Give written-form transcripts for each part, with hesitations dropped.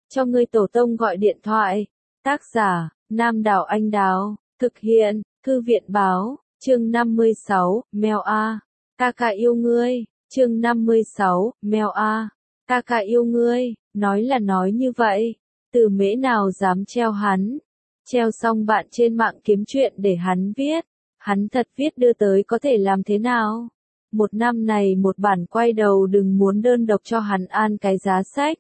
cho ngươi tổ tông gọi điện thoại. Tác giả, Nam Đảo Anh Đào, thực hiện, Thư viện báo, chương 56, mèo A. Ca ca yêu ngươi, chương 56, mèo A. Ca ca yêu ngươi, nói là nói như vậy, Từ Mễ nào dám treo hắn. Treo xong bạn trên mạng kiếm chuyện để hắn viết, hắn thật viết đưa tới có thể làm thế nào? Một năm này một bản quay đầu đừng muốn đơn độc cho hắn an cái giá sách.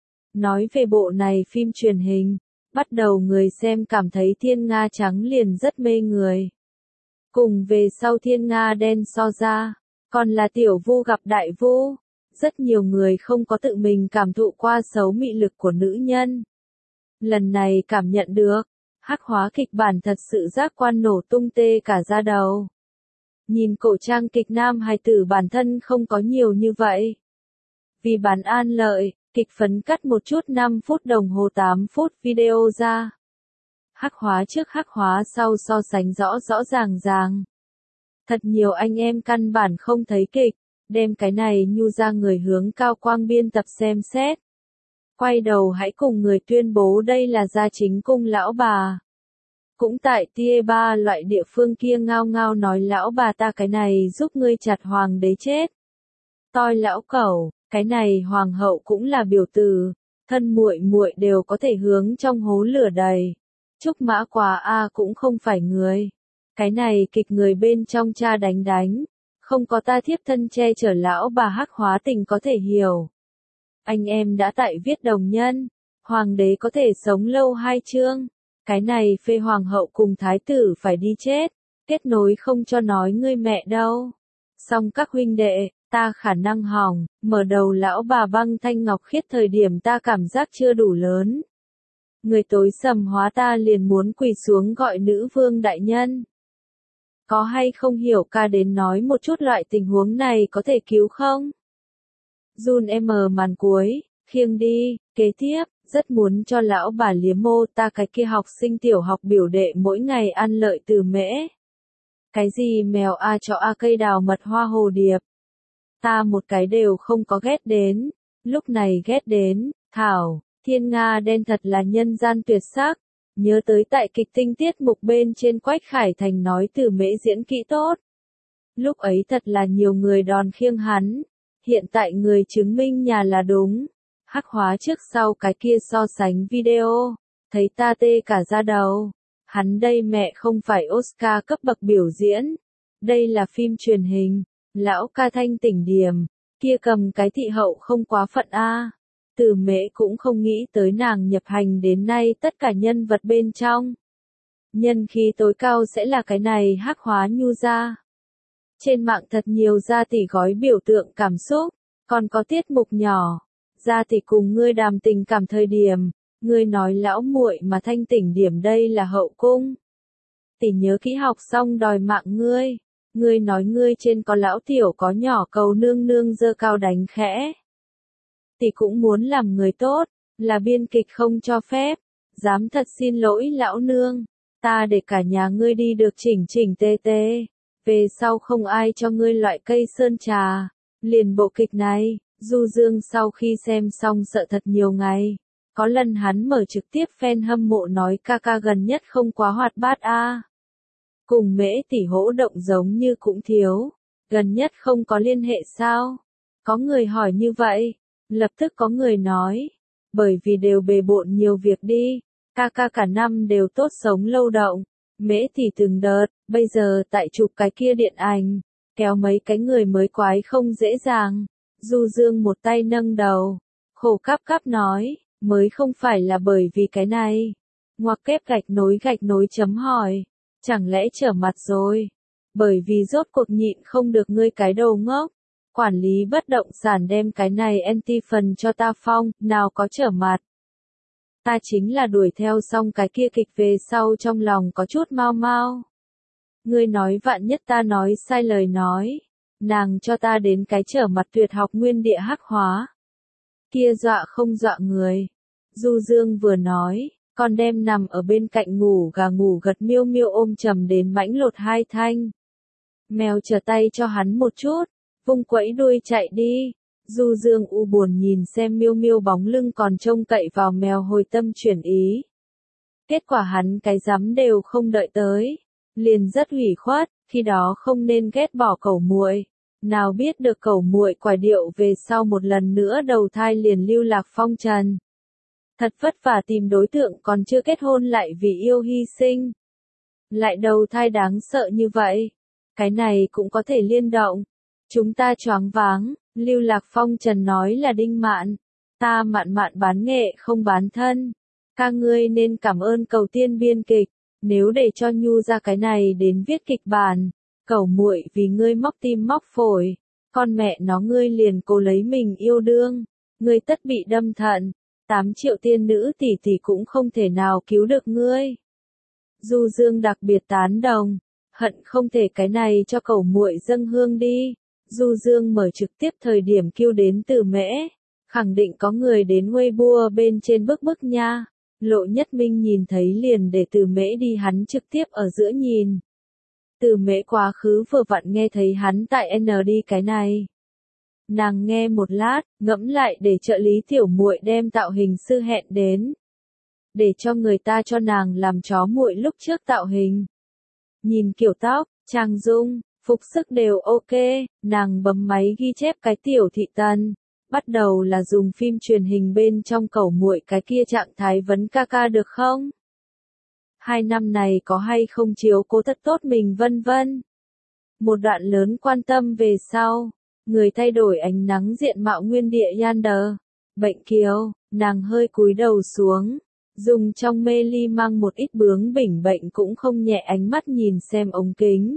Nói về bộ này phim truyền hình, bắt đầu người xem cảm thấy Thiên Nga trắng liền rất mê người. Cùng về sau Thiên Nga đen so ra, còn là tiểu vu gặp đại vu. Rất nhiều người không có tự mình cảm thụ qua xấu mị lực của nữ nhân. Lần này cảm nhận được, hắc hóa kịch bản thật sự giác quan nổ tung tê cả da đầu. Nhìn cổ trang kịch nam hài tử bản thân không có nhiều như vậy. Vì bán an lợi, kịch phấn cắt một chút 5 phút đồng hồ 8 phút video ra. Hắc hóa trước hắc hóa sau so sánh rõ rõ ràng. Thật nhiều anh em căn bản không thấy kịch, đem cái này nhu ra người hướng cao quang biên tập xem xét. Quay đầu hãy cùng người tuyên bố đây là gia chính cung lão bà. Cũng tại tia ba loại địa phương kia ngao ngao nói lão bà ta cái này giúp ngươi chặt hoàng đế chết. Toi lão cẩu, cái này hoàng hậu cũng là biểu từ, thân muội muội đều có thể hướng trong hố lửa đầy. Trúc Mã Quà A cũng không phải người. Cái này kịch người bên trong cha đánh, không có ta thiếp thân che chở lão bà hắc hóa tình có thể hiểu. Anh em đã tại viết đồng nhân, hoàng đế có thể sống lâu 2 chương. Cái này phê hoàng hậu cùng thái tử phải đi chết, kết nối không cho nói ngươi mẹ đâu. Xong các huynh đệ, ta khả năng hỏng, mở đầu lão bà băng thanh ngọc khiết thời điểm ta cảm giác chưa đủ lớn. Người tối sầm hóa ta liền muốn quỳ xuống gọi nữ vương đại nhân. Có hay không hiểu ca đến nói một chút loại tình huống này có thể cứu không? Jun M màn cuối, khiêng đi, kế tiếp. Rất muốn cho lão bà liếm mô ta cái kia học sinh tiểu học biểu đệ mỗi ngày ăn lợi Từ Mễ. Cái gì mèo A cho A cây đào mật hoa hồ điệp. Ta một cái đều không có ghét đến. Lúc này ghét đến, Thảo, Thiên Nga đen thật là nhân gian tuyệt sắc. Nhớ tới tại kịch tinh tiết mục bên trên Quách Khải Thành nói Từ Mễ diễn kỹ tốt. Lúc ấy thật là nhiều người đòn khiêng hắn. Hiện tại người chứng minh nhà là đúng. Hắc hóa trước sau cái kia so sánh video, thấy ta tê cả da đầu. Hắn đây mẹ không phải Oscar cấp bậc biểu diễn, đây là phim truyền hình, lão ca thanh tỉnh điểm, kia cầm cái thị hậu không quá phận a. Từ Mễ cũng không nghĩ tới nàng nhập hành đến nay tất cả nhân vật bên trong. Nhân khí tối cao sẽ là cái này hắc hóa nhu ra. Trên mạng thật nhiều gia tỷ gói biểu tượng cảm xúc, còn có tiết mục nhỏ. Ra thì cùng ngươi đàm tình cảm thời điểm, ngươi nói lão muội mà thanh tỉnh điểm đây là hậu cung. Tỷ nhớ kỹ học xong đòi mạng ngươi nói ngươi trên có lão tiểu có nhỏ cầu nương nương dơ cao đánh khẽ. Tỷ cũng muốn làm người tốt, là biên kịch không cho phép, dám thật xin lỗi lão nương, ta để cả nhà ngươi đi được chỉnh tê tê, về sau không ai cho ngươi loại cây sơn trà, liền bộ kịch này. Du Dương sau khi xem xong sợ thật nhiều ngày, có lần hắn mở trực tiếp fan hâm mộ nói ca ca gần nhất không quá hoạt bát a. Cùng Mễ tỷ hỗ động giống như cũng thiếu, gần nhất không có liên hệ sao? Có người hỏi như vậy, lập tức có người nói, bởi vì đều bề bộn nhiều việc đi, ca ca cả năm đều tốt sống lâu động, Mễ tỷ từng đợt, bây giờ tại chụp cái kia điện ảnh, kéo mấy cái người mới quái không dễ dàng. Du Dương một tay nâng đầu, khổ cắp cắp nói, mới không phải là bởi vì cái này. Ngoặc kép gạch nối chấm hỏi, chẳng lẽ trở mặt rồi? Bởi vì rốt cuộc nhịn không được ngươi cái đầu ngốc. Quản lý bất động sản đem cái này anti phần cho ta phong, nào có trở mặt. Ta chính là đuổi theo xong cái kia kịch về sau trong lòng có chút mau mau. Ngươi nói vạn nhất ta nói sai lời nói. Nàng cho ta đến cái trở mặt tuyệt học nguyên địa hắc hóa. Kia dọa không dọa người. Du Dương vừa nói, còn đem nằm ở bên cạnh ngủ gà ngủ gật miêu miêu ôm chầm đến mãnh lột 2 thanh. Mèo trở tay cho hắn một chút, vung quẫy đuôi chạy đi. Du Dương u buồn nhìn xem Miêu Miêu bóng lưng còn trông cậy vào mèo hồi tâm chuyển ý. Kết quả hắn cái rắm đều không đợi tới, liền rất ủy khuất, khi đó không nên ghét bỏ cẩu muội. Nào biết được cẩu muội quả điệu về sau một lần nữa đầu thai liền lưu lạc phong trần. Thật vất vả tìm đối tượng còn chưa kết hôn lại vì yêu hy sinh. Lại đầu thai đáng sợ như vậy. Cái này cũng có thể liên động. Chúng ta choáng váng, lưu lạc phong trần nói là Đinh Mạn. Ta Mạn Mạn bán nghệ không bán thân. Ca ngươi nên cảm ơn Cầu Tiên biên kịch. Nếu để cho Nhu ra cái này đến viết kịch bản. Cẩu muội vì ngươi móc tim móc phổi. Con mẹ nó ngươi liền cố lấy mình yêu đương. Ngươi tất bị đâm thận. 8 triệu tiên nữ tỷ tỷ cũng không thể nào cứu được ngươi. Du Dương đặc biệt tán đồng, hận không thể cái này cho cẩu muội dâng hương đi. Du Dương mở trực tiếp thời điểm kêu đến Từ Mễ, khẳng định có người đến Weibo bên trên bức nha. Lộ Nhất Minh nhìn thấy liền để Từ Mễ đi hắn trực tiếp ở giữa nhìn. Từ Mễ quá khứ vừa vặn nghe thấy hắn tại ND cái này. Nàng nghe một lát, ngẫm lại để trợ lý tiểu muội đem tạo hình sư hẹn đến. Để cho người ta cho nàng làm chó muội lúc trước tạo hình. Nhìn kiểu tóc, trang dung, phục sức đều ok, nàng bấm máy ghi chép cái tiểu thị tần. Bắt đầu là dùng phim truyền hình bên trong cẩu muội cái kia trạng thái vấn ca ca được không? 2 năm này có hay không chiếu cố thật tốt mình vân vân. Một đoạn lớn quan tâm về sau. Người thay đổi ánh nắng diện mạo nguyên địa Yander. Bệnh kiều, nàng hơi cúi đầu xuống. Dùng trong mê ly mang một ít bướng bỉnh bệnh cũng không nhẹ ánh mắt nhìn xem ống kính.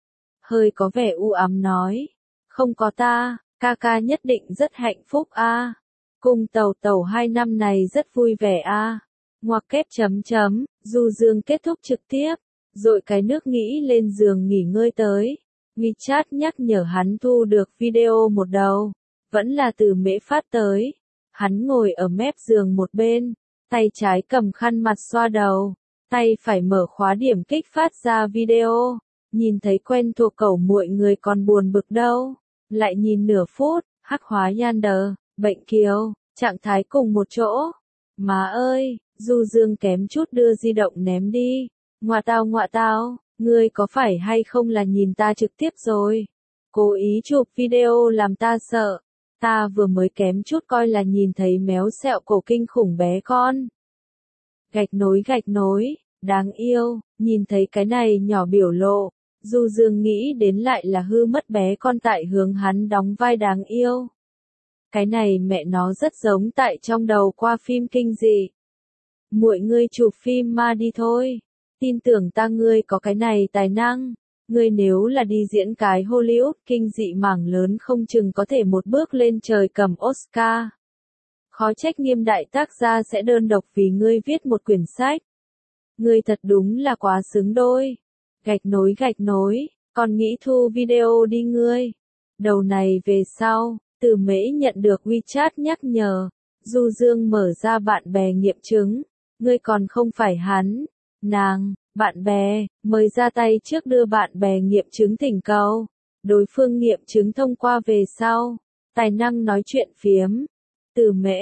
Hơi có vẻ u ám nói. Không có ta, ca ca nhất định rất hạnh phúc a. Cùng Tàu Tàu 2 năm này rất vui vẻ a. Ngoặc kép chấm chấm, Du Dương kết thúc trực tiếp. Rồi cái nước nghĩ lên giường nghỉ ngơi tới. WeChat nhắc nhở hắn thu được video một đầu. Vẫn là Từ Mễ phát tới. Hắn ngồi ở mép giường một bên. Tay trái cầm khăn mặt xoa đầu. Tay phải mở khóa điểm kích phát ra video. Nhìn thấy quen thuộc cẩu muội người còn buồn bực đâu. Lại nhìn nửa phút, hắc hóa Yander, bệnh kiều, trạng thái cùng một chỗ. Má ơi, Du Dương kém chút đưa di động ném đi. Ngoạ tao, ngươi có phải hay không là nhìn ta trực tiếp rồi? Cố ý chụp video làm ta sợ. Ta vừa mới kém chút coi là nhìn thấy méo sẹo cổ kinh khủng bé con. Gạch nối, đáng yêu, nhìn thấy cái này nhỏ biểu lộ. Du Dương nghĩ đến lại là hư mất bé con tại hướng hắn đóng vai đáng yêu. Cái này mẹ nó rất giống tại trong đầu qua phim kinh dị. Muội ngươi chụp phim ma đi thôi. Tin tưởng ta ngươi có cái này tài năng. Ngươi nếu là đi diễn cái Hollywood kinh dị mảng lớn không chừng có thể một bước lên trời cầm Oscar. Khó trách Nghiêm đại tác gia sẽ đơn độc vì ngươi viết một quyển sách. Ngươi thật đúng là quá xứng đôi. Gạch nối, còn nghĩ thu video đi ngươi. Đầu này về sau, Từ Mễ nhận được WeChat nhắc nhở. Du Dương mở ra bạn bè nghiệm chứng. Ngươi còn không phải hắn. Nàng, bạn bè, mời ra tay trước đưa bạn bè nghiệm chứng thỉnh cầu. Đối phương nghiệm chứng thông qua về sau. Tài năng nói chuyện phiếm. Từ Mễ,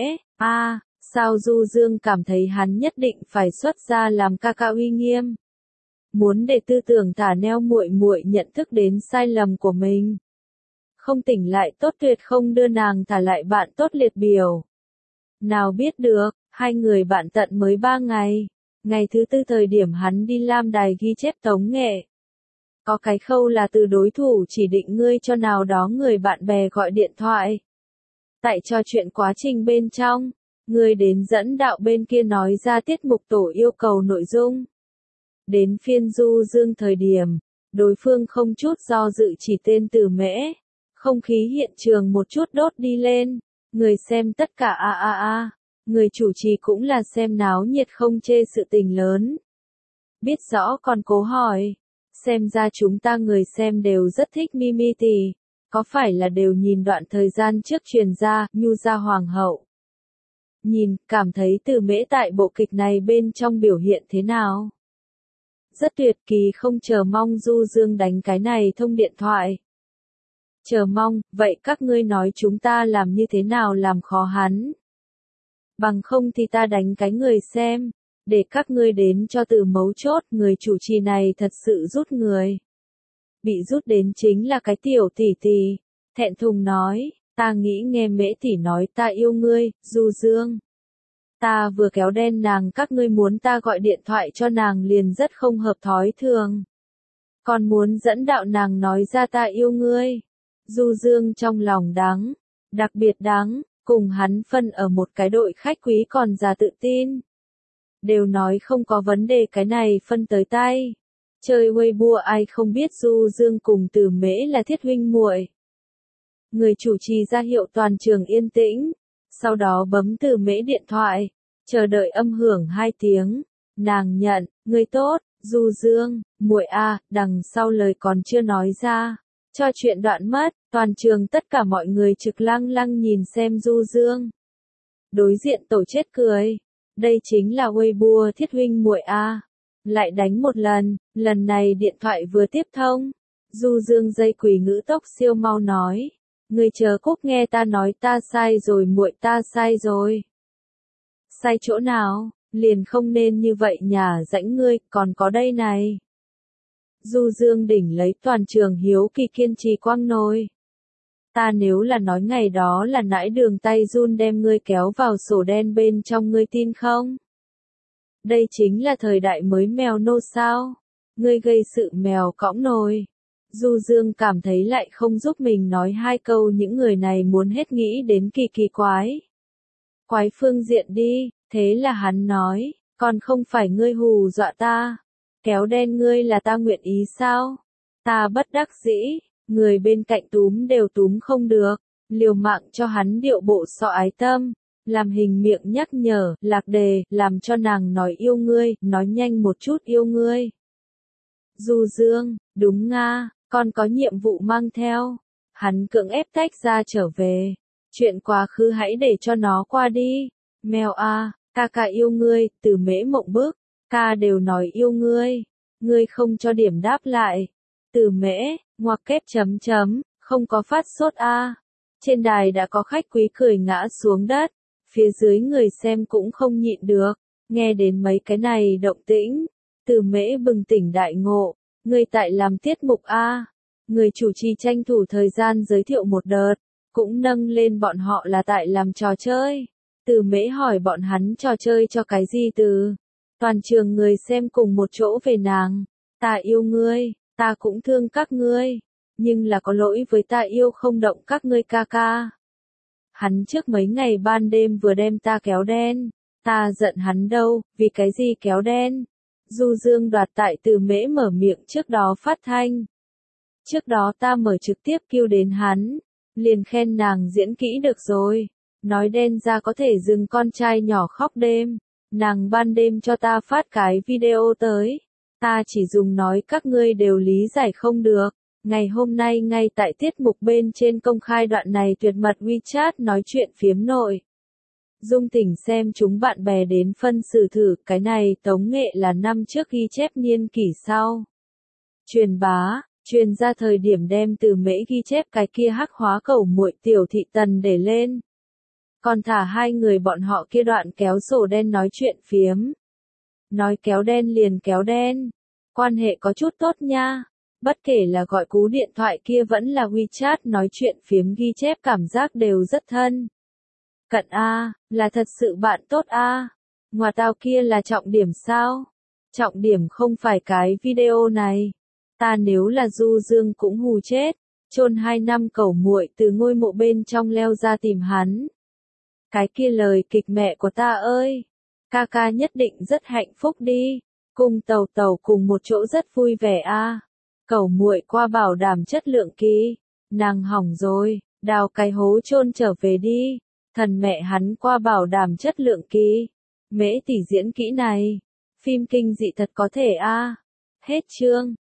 sao Du Dương cảm thấy hắn nhất định phải xuất ra làm ca ca uy nghiêm. Muốn để tư tưởng thả neo muội muội nhận thức đến sai lầm của mình. Không tỉnh lại tốt tuyệt không đưa nàng thả lại bạn tốt liệt biểu. Nào biết được, hai người bạn tận mới 3 ngày. Ngày thứ 4 thời điểm hắn đi Lam Đài ghi chép tống nghệ. Có cái khâu là từ đối thủ chỉ định ngươi cho nào đó người bạn bè gọi điện thoại. Tại trò chuyện quá trình bên trong, người đến dẫn đạo bên kia nói ra tiết mục tổ yêu cầu nội dung. Đến phiên Du Dương thời điểm, đối phương không chút do dự chỉ tên Từ Mễ. Không khí hiện trường một chút đốt đi lên, người xem tất cả người chủ trì cũng là xem náo nhiệt không chê sự tình lớn. Biết rõ còn cố hỏi, xem ra chúng ta người xem đều rất thích Mimi tỷ, có phải là đều nhìn đoạn thời gian trước truyền ra, Nhu gia hoàng hậu. Nhìn, cảm thấy Từ Mễ tại bộ kịch này bên trong biểu hiện thế nào? Rất tuyệt kỳ không chờ mong Du Dương đánh cái này thông điện thoại. Chờ mong, vậy các ngươi nói chúng ta làm như thế nào làm khó hắn? Bằng không thì ta đánh cái người xem, để các ngươi đến cho từ mấu chốt, người chủ trì này thật sự rút người. Bị rút đến chính là cái tiểu tỷ tỷ, thẹn thùng nói, ta nghĩ nghe Mễ tỷ nói ta yêu ngươi, Du Dương. Ta vừa kéo đen nàng các ngươi muốn ta gọi điện thoại cho nàng liền rất không hợp thói thường. Còn muốn dẫn đạo nàng nói ra ta yêu ngươi. Du Dương trong lòng đắng, đặc biệt đắng, cùng hắn phân ở một cái đội khách quý còn già tự tin. Đều nói không có vấn đề cái này phân tới tay. Chơi Weibo ai không biết Du Dương cùng Từ Mễ là thiết huynh muội. Người chủ trì ra hiệu toàn trường yên tĩnh, sau đó bấm Từ Mễ điện thoại, chờ đợi âm hưởng 2 tiếng. Nàng nhận, người tốt, Du Dương, muội a, đằng sau lời còn chưa nói ra. Cho chuyện đoạn mất, toàn trường tất cả mọi người trực lăng lăng nhìn xem Du Dương. Đối diện tổ chết cười. Đây chính là Weibo thiết huynh muội a. Lại đánh một lần này điện thoại vừa tiếp thông. Du Dương dây quỳ ngữ tốc siêu mau nói. Người chờ Cúc nghe ta nói ta sai rồi muội ta sai rồi. Sai chỗ nào, liền không nên như vậy nhả rãnh ngươi, còn có đây này. Du Dương đỉnh lấy toàn trường hiếu kỳ kiên trì quăng nồi. Ta nếu là nói ngày đó là nãi đường tay run đem ngươi kéo vào sổ đen bên trong ngươi tin không? Đây chính là thời đại mới mèo nô sao? Ngươi gây sự mèo cõng nồi. Du Dương cảm thấy lại không giúp mình nói 2 câu những người này muốn hết nghĩ đến kỳ quái. Quái phương diện đi, thế là hắn nói, còn không phải ngươi hù dọa ta. Kéo đen ngươi là ta nguyện ý sao? Ta bất đắc dĩ, người bên cạnh túm đều túm không được, liều mạng cho hắn điệu bộ sọ ái tâm, làm hình miệng nhắc nhở, lạc đề, làm cho nàng nói yêu ngươi, nói nhanh một chút yêu ngươi. Du Dương, đúng nga, con có nhiệm vụ mang theo. Hắn cưỡng ép tách ra trở về. Chuyện quá khứ hãy để cho nó qua đi. Mèo a, ca yêu ngươi, Từ Mễ mộng bức, ca đều nói yêu ngươi. Ngươi không cho điểm đáp lại. Từ Mễ, ngoặc kép chấm chấm, không có phát sốt a. Trên đài đã có khách quý cười ngã xuống đất. Phía dưới người xem cũng không nhịn được. Nghe đến mấy cái này động tĩnh. Từ Mễ bừng tỉnh đại ngộ. Người tại làm tiết mục a. Người chủ trì tranh thủ thời gian giới thiệu một đợt, cũng nâng lên bọn họ là tại làm trò chơi. Từ Mễ hỏi bọn hắn trò chơi cho cái gì từ. Toàn trường người xem cùng một chỗ về nàng. Ta yêu ngươi, ta cũng thương các ngươi, nhưng là có lỗi với ta yêu không động các ngươi ca ca. Hắn trước mấy ngày ban đêm vừa đem ta kéo đen, ta giận hắn đâu, vì cái gì kéo đen. Du Dương đoạt tại Từ Mễ mở miệng trước đó phát thanh. Trước đó ta mở trực tiếp kêu đến hắn, liền khen nàng diễn kỹ được rồi, nói đen ra có thể dừng con trai nhỏ khóc đêm, nàng ban đêm cho ta phát cái video tới, ta chỉ dùng nói các ngươi đều lý giải không được, ngày hôm nay ngay tại tiết mục bên trên công khai đoạn này tuyệt mật WeChat nói chuyện phiếm nội. Dung tỉnh xem chúng bạn bè đến phân xử thử, cái này tống nghệ là năm trước ghi chép niên kỷ sau. Truyền bá, truyền ra thời điểm đem Từ Mễ ghi chép cái kia hắc hóa cẩu muội Tiểu Thị Tần để lên. Còn thả 2 người bọn họ kia đoạn kéo sổ đen nói chuyện phiếm. Nói kéo đen liền kéo đen. Quan hệ có chút tốt nha. Bất kể là gọi cú điện thoại kia vẫn là WeChat nói chuyện phiếm ghi chép cảm giác đều rất thân. Cận a, là thật sự bạn tốt a. Ngoà tao kia là trọng điểm sao? Trọng điểm không phải cái video này. Ta nếu là Du Dương cũng hù chết, chôn 2 năm cẩu muội từ ngôi mộ bên trong leo ra tìm hắn. Cái kia lời kịch mẹ của ta ơi, ca ca nhất định rất hạnh phúc đi, cùng Tàu Tàu cùng một chỗ rất vui vẻ a. Cẩu muội qua bảo đảm chất lượng ký, nàng hỏng rồi, đào cái hố chôn trở về đi, thần mẹ hắn qua bảo đảm chất lượng ký. Mễ tỷ diễn kỹ này, phim kinh dị thật có thể a. Hết chương.